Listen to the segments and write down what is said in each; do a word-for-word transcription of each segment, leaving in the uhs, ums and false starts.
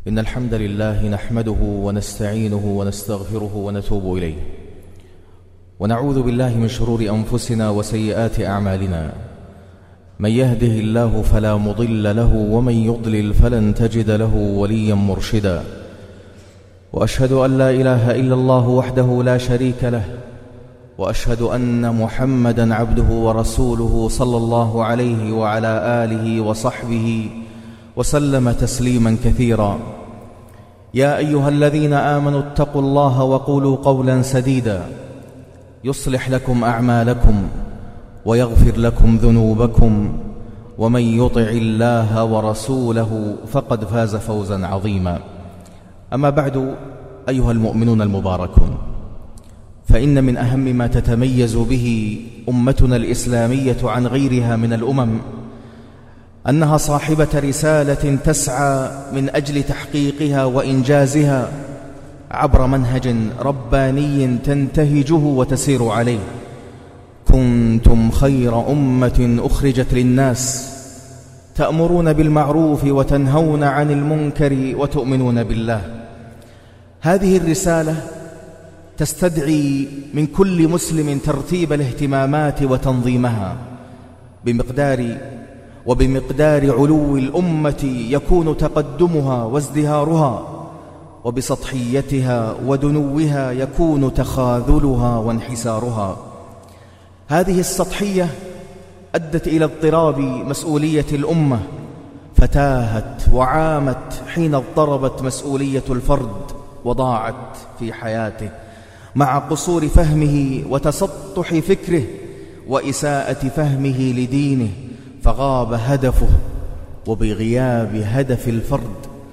إن الحمد لله نحمده ونستعينه ونستغفره ونتوب إليه، ونعوذ بالله من شرور أنفسنا وسيئات أعمالنا. من يهده الله فلا مضل له، ومن يضلل فلن تجد له وليا مرشدا. وأشهد أن لا إله إلا الله وحده لا شريك له، وأشهد أن محمدا عبده ورسوله صلى الله عليه وعلى آله وصحبه وسلم تسليما كثيرا. يا أيها الذين آمنوا اتقوا الله وقولوا قولا سديدا يصلح لكم أعمالكم ويغفر لكم ذنوبكم، ومن يطع الله ورسوله فقد فاز فوزا عظيما. أما بعد، أيها المؤمنون المباركون، فإن من أهم ما تتميز به أمتنا الإسلامية عن غيرها من الأمم أنها صاحبة رسالة تسعى من أجل تحقيقها وإنجازها عبر منهج رباني تنتهجه وتسير عليه. كنتم خير أمة أخرجت للناس تأمرون بالمعروف وتنهون عن المنكر وتؤمنون بالله. هذه الرسالة تستدعي من كل مسلم ترتيب الاهتمامات وتنظيمها بمقدار وبمقدار علو الأمة يكون تقدمها وازدهارها، وبسطحيتها ودنوها يكون تخاذلها وانحسارها. هذه السطحية أدت إلى اضطراب مسؤولية الأمة، فتاهت وعامت حين اضطربت مسؤولية الفرد وضاعت في حياته مع قصور فهمه وتسطح فكره وإساءة فهمه لدينه، فغاب هدفه. وبغياب هدف الفرد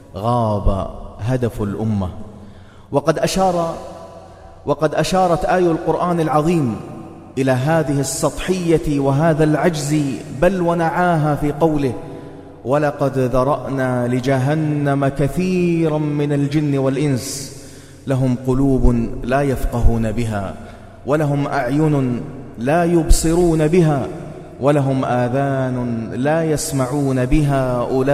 غاب هدف الأمة. وقد أشار وقد أشارت آية القرآن العظيم إلى هذه السطحية وهذا العجز، بل ونعاها في قوله: ولقد ذرأنا لجهنم كثيرا من الجن والإنس لهم قلوب لا يفقهون بها، ولهم أعين لا يبصرون بها، ولهم آذان لا يسمعون بها،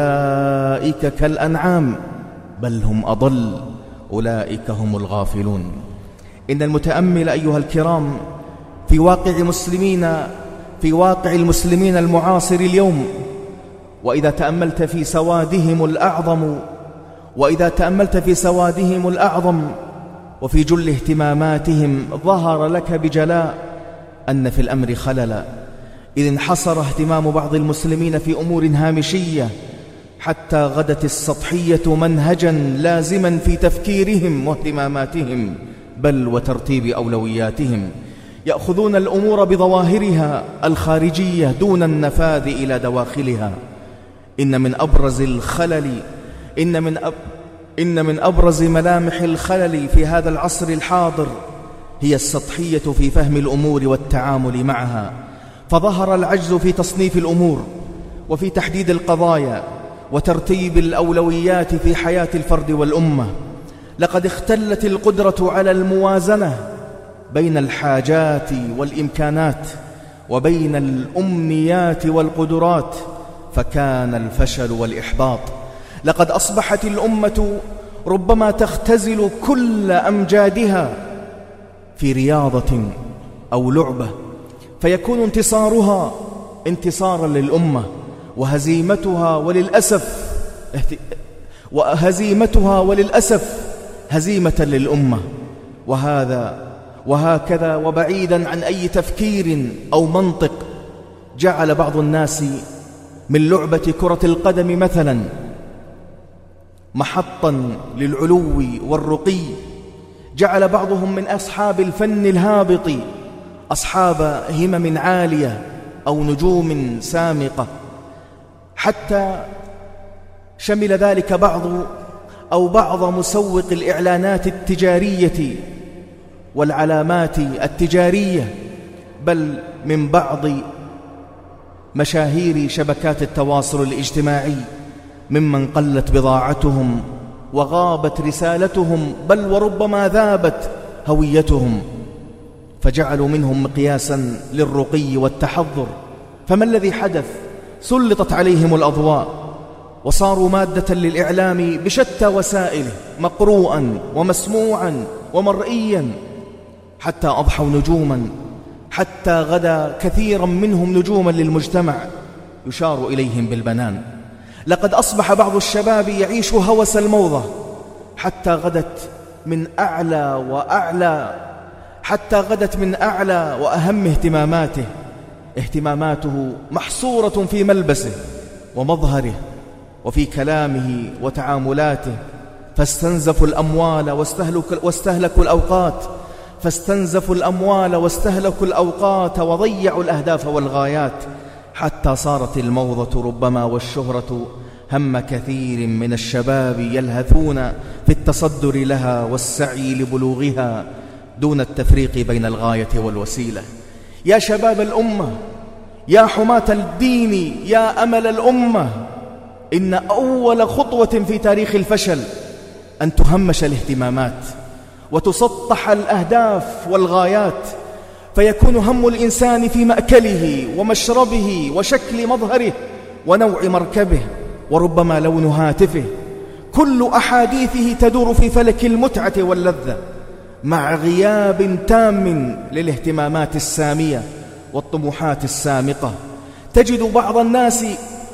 أولئك كالأنعام بل هم أضل، أولئك هم الغافلون. إن المتأمل أيها الكرام في واقع مسلمين في واقع المسلمين المعاصر اليوم، وإذا تأملت في سوادهم الأعظم وإذا تأملت في سوادهم الأعظم وفي جل اهتماماتهم، ظهر لك بجلاء أن في الأمر خللا، إذ انحصر اهتمام بعض المسلمين في أمور هامشية، حتى غدت السطحية منهجا لازما في تفكيرهم واهتماماتهم، بل وترتيب أولوياتهم. يأخذون الأمور بظواهرها الخارجية دون النفاذ إلى دواخلها. إن من أبرز الخلل إن من أب إن من أبرز ملامح الخلل في هذا العصر الحاضر هي السطحية في فهم الأمور والتعامل معها، فظهر العجز في تصنيف الأمور وفي تحديد القضايا وترتيب الأولويات في حياة الفرد والأمة. لقد اختلت القدرة على الموازنة بين الحاجات والإمكانات وبين الأمنيات والقدرات، فكان الفشل والإحباط. لقد أصبحت الأمة ربما تختزل كل أمجادها في رياضة أو لعبة، فيكون انتصارها انتصارا للأمة، وهزيمتها وللأسف وهزيمتها وللأسف هزيمة للأمة. وهذا وهكذا وبعيدا عن أي تفكير أو منطق، جعل بعض الناس من لعبة كرة القدم مثلا محطا للعلو والرقي، جعل بعضهم من أصحاب الفن الهابط أصحاب همم عالية أو نجوم سامقة، حتى شمل ذلك بعض أو بعض مسوق الإعلانات التجارية والعلامات التجارية، بل من بعض مشاهير شبكات التواصل الاجتماعي ممن قلت بضاعتهم وغابت رسالتهم، بل وربما ذابت هويتهم، فجعلوا منهم مقياسا للرقي والتحضر. فما الذي حدث؟ سلطت عليهم الأضواء وصاروا مادة للإعلام بشتى وسائله، مقروءا ومسموعا ومرئيا، حتى أضحوا نجوما، حتى غدا كثيرا منهم نجوما للمجتمع يشار إليهم بالبنان. لقد أصبح بعض الشباب يعيش هوس الموضة، حتى غدت من أعلى وأعلى حتى غدت من أعلى وأهم اهتماماته اهتماماته محصورة في ملبسه ومظهره وفي كلامه وتعاملاته، فاستنزفوا الأموال واستهلكوا الأوقات فاستنزفوا الأموال واستهلكوا الأوقات وضيعوا الأهداف والغايات، حتى صارت الموضة ربما والشهرة هم كثير من الشباب يلهثون في التصدر لها والسعي لبلوغها دون التفريق بين الغاية والوسيلة. يا شباب الأمة، يا حماة الدين، يا أمل الأمة، إن أول خطوة في تاريخ الفشل أن تهمش الاهتمامات وتسطح الأهداف والغايات، فيكون هم الإنسان في مأكله ومشربه وشكل مظهره ونوع مركبه وربما لون هاتفه. كل أحاديثه تدور في فلك المتعة واللذة، مع غياب تام للاهتمامات السامية والطموحات السامقة. تجد بعض الناس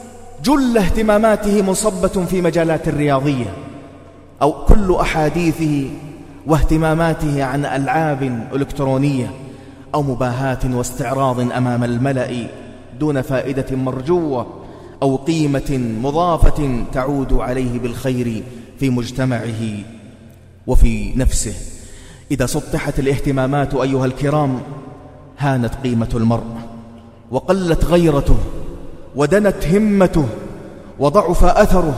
جل اهتماماته مصبة في مجالات الرياضية، أو كل أحاديثه واهتماماته عن ألعاب إلكترونية أو مباهاة واستعراض أمام الملأ دون فائدة مرجوة أو قيمة مضافة تعود عليه بالخير في مجتمعه وفي نفسه. إذا سطحت الاهتمامات أيها الكرام هانت قيمة المرء وقلت غيرته ودنت همته وضعف أثره.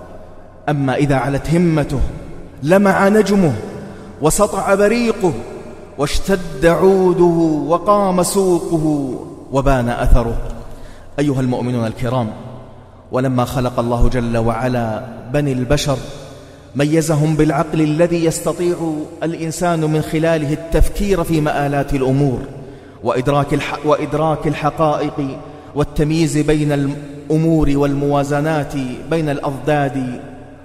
أما إذا علت همته لمع نجمه وسطع بريقه واشتد عوده وقام سوقه وبان أثره. أيها المؤمنون الكرام، ولما خلق الله جل وعلا بني البشر ميزهم بالعقل الذي يستطيع الإنسان من خلاله التفكير في مآلات الأمور وإدراك, الح... وإدراك الحقائق والتمييز بين الأمور والموازنات بين الأضداد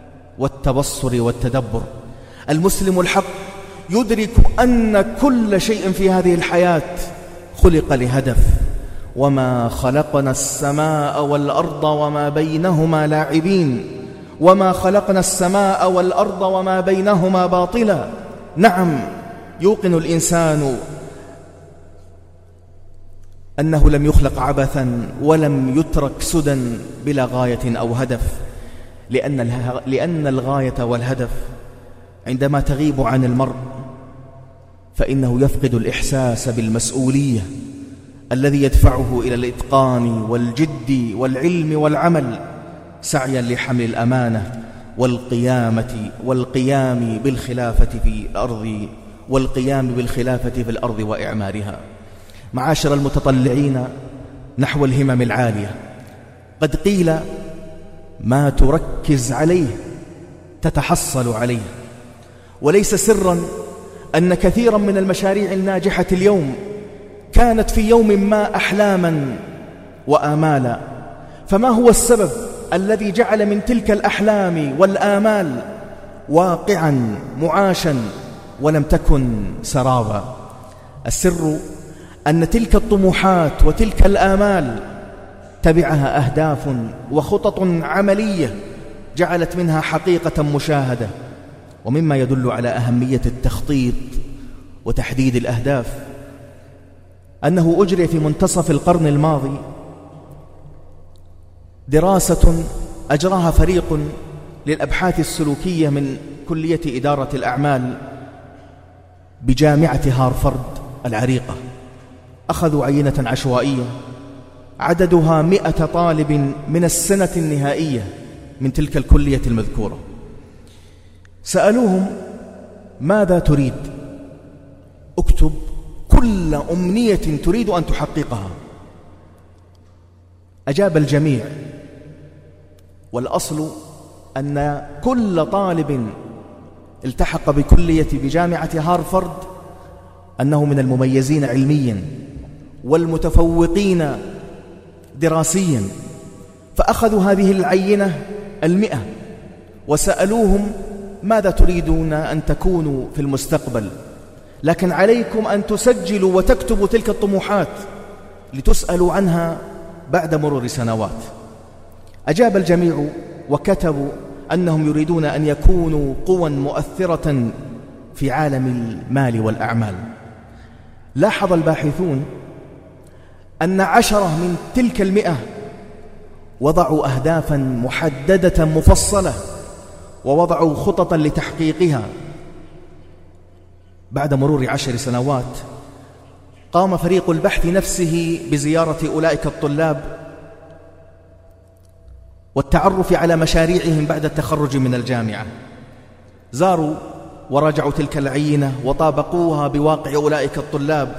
والتبصر والتدبر. المسلم الحق يدرك أن كل شيء في هذه الحياة خلق لهدف، وما خلقنا السماء والأرض وما بينهما لاعبين، وما خلقنا السماء والأرض وما بينهما باطلا. نعم، يوقن الإنسان أنه لم يخلق عبثا ولم يترك سدى بلا غاية أو هدف، لأن لأن الغاية والهدف عندما تغيب عن المرء فإنه يفقد الإحساس بالمسؤولية الذي يدفعه إلى الإتقان والجد والعلم والعمل، سعيا لحمل الأمانة والقيامة والقيام بالخلافة في الأرض والقيام بالخلافة في الأرض وإعمارها. معاشر المتطلعين نحو الهمم العالية، قد قيل ما تركز عليه تتحصل عليه، وليس سرا أن كثيرا من المشاريع الناجحة اليوم كانت في يوم ما أحلاما وآمالا. فما هو السبب الذي جعل من تلك الأحلام والآمال واقعا معاشا ولم تكن سرابا؟ السر أن تلك الطموحات وتلك الآمال تبعها أهداف وخطط عملية جعلت منها حقيقة مشاهدة. ومما يدل على أهمية التخطيط وتحديد الأهداف أنه أجري في منتصف القرن الماضي دراسة أجراها فريق للأبحاث السلوكية من كلية إدارة الأعمال بجامعة هارفارد العريقة. أخذوا عينة عشوائية عددها مئة طالب من السنة النهائية من تلك الكلية المذكورة. سألوهم ماذا تريد؟ اكتب كل أمنية تريد أن تحققها. أجاب الجميع، والأصل أن كل طالب التحق بكلية بجامعة هارفارد أنه من المميزين علميا والمتفوقين دراسيا. فأخذوا هذه العينة المئة وسألوهم ماذا تريدون أن تكونوا في المستقبل، لكن عليكم أن تسجلوا وتكتبوا تلك الطموحات لتسألوا عنها بعد مرور سنوات. أجاب الجميع وكتبوا أنهم يريدون أن يكونوا قوى مؤثرة في عالم المال والأعمال. لاحظ الباحثون أن عشرة من تلك المئة وضعوا أهدافا محددة مفصلة ووضعوا خططا لتحقيقها. بعد مرور عشر سنوات قام فريق البحث نفسه بزيارة أولئك الطلاب والتعرف على مشاريعهم بعد التخرج من الجامعة. زاروا وراجعوا تلك العينة وطابقوها بواقع أولئك الطلاب،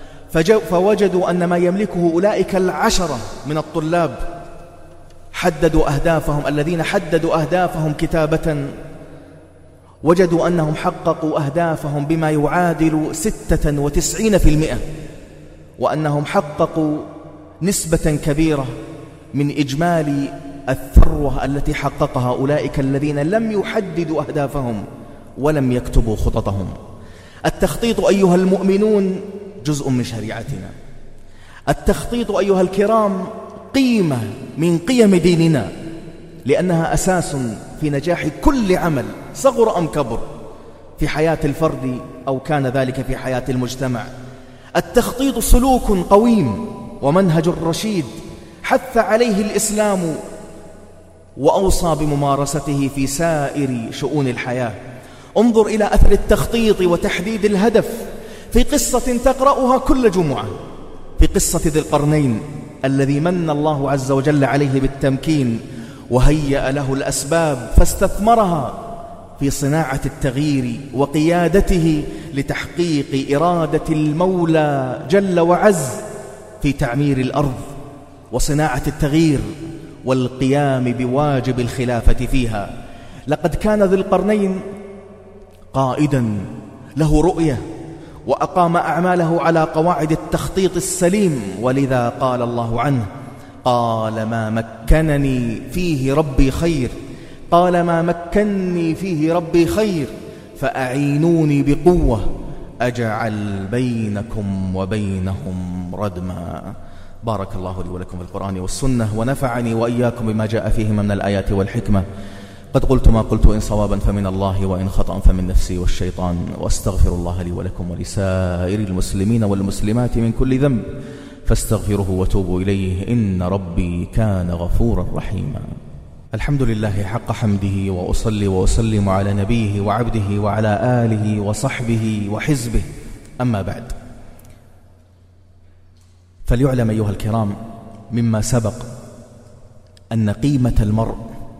فوجدوا أن ما يملكه أولئك العشرة من الطلاب حددوا أهدافهم الذين حددوا أهدافهم كتابة، وجدوا أنهم حققوا أهدافهم بما يعادل ستة وتسعين في المئة، وأنهم حققوا نسبة كبيرة من إجمالي الثروة التي حققها أولئك الذين لم يحددوا أهدافهم ولم يكتبوا خططهم. التخطيط أيها المؤمنون جزء من شريعتنا. التخطيط أيها الكرام قيمة من قيم ديننا، لأنها أساس في نجاح كل عمل صغر أم كبر في حياة الفرد أو كان ذلك في حياة المجتمع. التخطيط سلوك قويم ومنهج رشيد حث عليه الإسلام وأوصى بممارسته في سائر شؤون الحياة. انظر إلى أثر التخطيط وتحديد الهدف في قصة تقرأها كل جمعة، في قصة ذي القرنين الذي من الله عز وجل عليه بالتمكين وهيأ له الأسباب فاستثمرها في صناعة التغيير وقيادته لتحقيق إرادة المولى جل وعز في تعمير الأرض وصناعة التغيير والقيام بواجب الخلافة فيها. لقد كان ذي القرنين قائدا له رؤية وأقام أعماله على قواعد التخطيط السليم، ولذا قال الله عنه: قال ما مكنني فيه ربي خير قال ما مكنني فيه ربي خير فأعينوني بقوة أجعل بينكم وبينهم ردما. بارك الله لي ولكم في القرآن والسنة، ونفعني وإياكم بما جاء فيهما من الآيات والحكمة. قد قلت ما قلت، إن صوابا فمن الله وإن خطأ فمن نفسي والشيطان، وأستغفر الله لي ولكم ولسائر المسلمين والمسلمات من كل ذنب، فاستغفروه وتوبوا إليه إن ربي كان غفورا رحيما. الحمد لله حق حمده، وأصلي وأسلم على نبيه وعبده وعلى آله وصحبه وحزبه، أما بعد، فليعلم أيها الكرام مما سبق أن قيمة المرء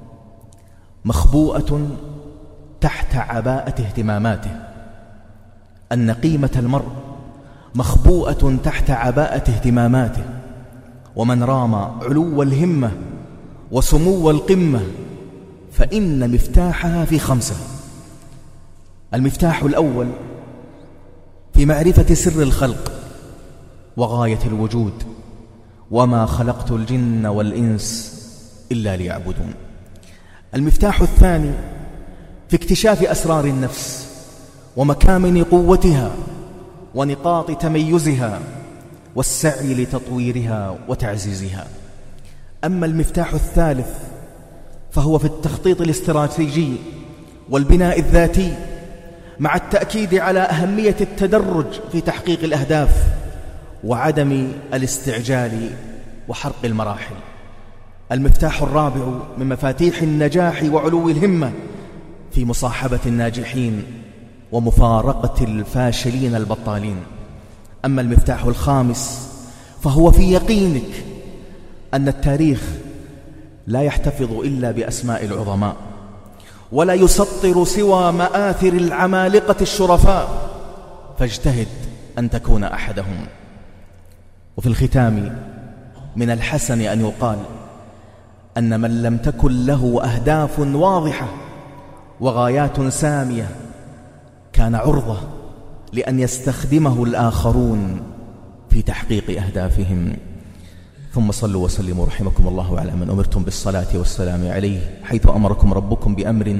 مخبوءة تحت عباءة اهتماماته، أن قيمة المرء مخبوءة تحت عباءة اهتماماته. ومن رام علو الهمة وسمو القمة فإن مفتاحها في خمسة. المفتاح الأول في معرفة سر الخلق وغاية الوجود، وما خلقت الجن والإنس إلا ليعبدون. المفتاح الثاني في اكتشاف أسرار النفس ومكامن قوتها ونقاط تميزها والسعي لتطويرها وتعزيزها. أما المفتاح الثالث فهو في التخطيط الاستراتيجي والبناء الذاتي، مع التأكيد على أهمية التدرج في تحقيق الأهداف وعدم الاستعجال وحرق المراحل. المفتاح الرابع من مفاتيح النجاح وعلو الهمة في مصاحبة الناجحين ومفارقة الفاشلين البطالين. أما المفتاح الخامس فهو في يقينك أن التاريخ لا يحتفظ إلا بأسماء العظماء، ولا يسطر سوى مآثر العمالقة الشرفاء، فاجتهد أن تكون أحدهم. وفي الختام من الحسن أن يقال أن من لم تكن له أهداف واضحة وغايات سامية كان عرضة لأن يستخدمه الآخرون في تحقيق أهدافهم. ثم صلوا وسلموا رحمكم الله على من أمرتم بالصلاة والسلام عليه، حيث أمركم ربكم بأمر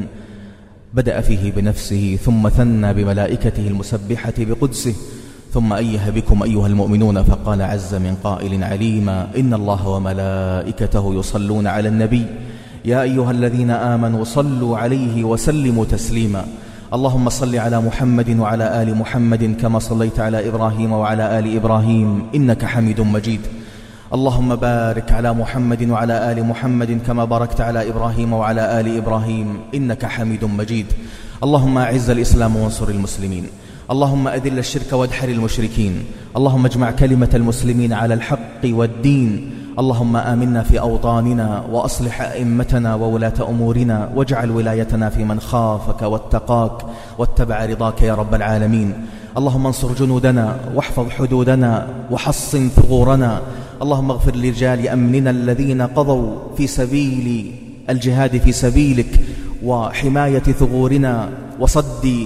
بدأ فيه بنفسه ثم ثنى بملائكته المسبحة بقدسه، ثم أيه بكم أيها المؤمنون فقال عز من قائل عليما: إن الله وملائكته يصلون على النبي يا أيها الذين آمنوا صلوا عليه وسلموا تسليما. اللهم صل على محمد وعلى آل محمد كما صليت على إبراهيم وعلى آل إبراهيم إنك حميد مجيد. اللهم بارك على محمد وعلى آل محمد كما باركت على إبراهيم وعلى آل إبراهيم إنك حميد مجيد. اللهم أعز الإسلام وانصر المسلمين، اللهم أذل الشرك وادحر المشركين، اللهم اجمع كلمة المسلمين على الحق والدين. اللهم آمنا في أوطاننا وأصلح أئمتنا وولاة أمورنا، واجعل ولايتنا في من خافك واتقاك واتبع رضاك يا رب العالمين. اللهم انصر جنودنا واحفظ حدودنا وحصن ثغورنا. اللهم اغفر لرجال أمننا الذين قضوا في سبيل الجهاد في سبيلك وحماية ثغورنا وصد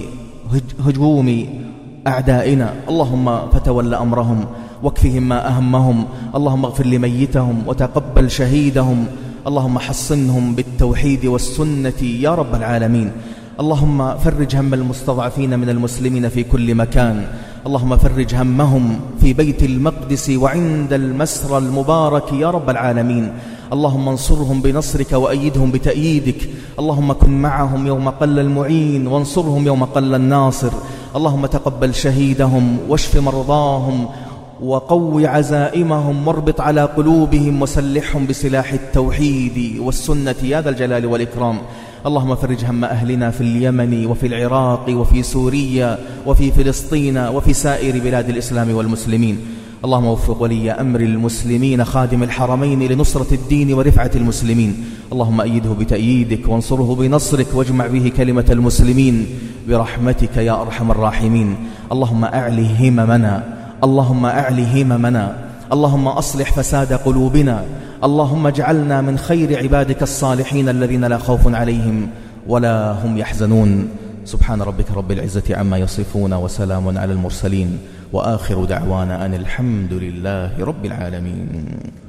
هجوم أعدائنا. اللهم فتول أمرهم واكفهم ما أهمهم. اللهم اغفر لميتهم وتقبل شهيدهم. اللهم حصنهم بالتوحيد والسنة يا رب العالمين. اللهم فرج هم المستضعفين من المسلمين في كل مكان. اللهم فرج همهم في بيت المقدس وعند المسرى المبارك يا رب العالمين. اللهم انصرهم بنصرك وأيدهم بتأييدك. اللهم كن معهم يوم قل المعين وانصرهم يوم قل الناصر. اللهم تقبل شهيدهم واشف مرضاهم وقو عزائمهم واربط على قلوبهم وسلحهم بسلاح التوحيد والسنة يا ذا الجلال والإكرام. اللهم فرج هم أهلنا في اليمن وفي العراق وفي سوريا وفي فلسطين وفي سائر بلاد الإسلام والمسلمين. اللهم وفق ولي أمر المسلمين خادم الحرمين لنصرة الدين ورفعة المسلمين. اللهم أيده بتأييدك وانصره بنصرك واجمع به كلمة المسلمين برحمتك يا أرحم الراحمين. اللهم أعلي هممنا، اللهم أعلي هممنا، اللهم أصلح فساد قلوبنا. اللهم اجعلنا من خير عبادك الصالحين الذين لا خوف عليهم ولا هم يحزنون. سبحان ربك رب العزة عما يصفون وسلام على المرسلين وآخر دعوانا أن الحمد لله رب العالمين.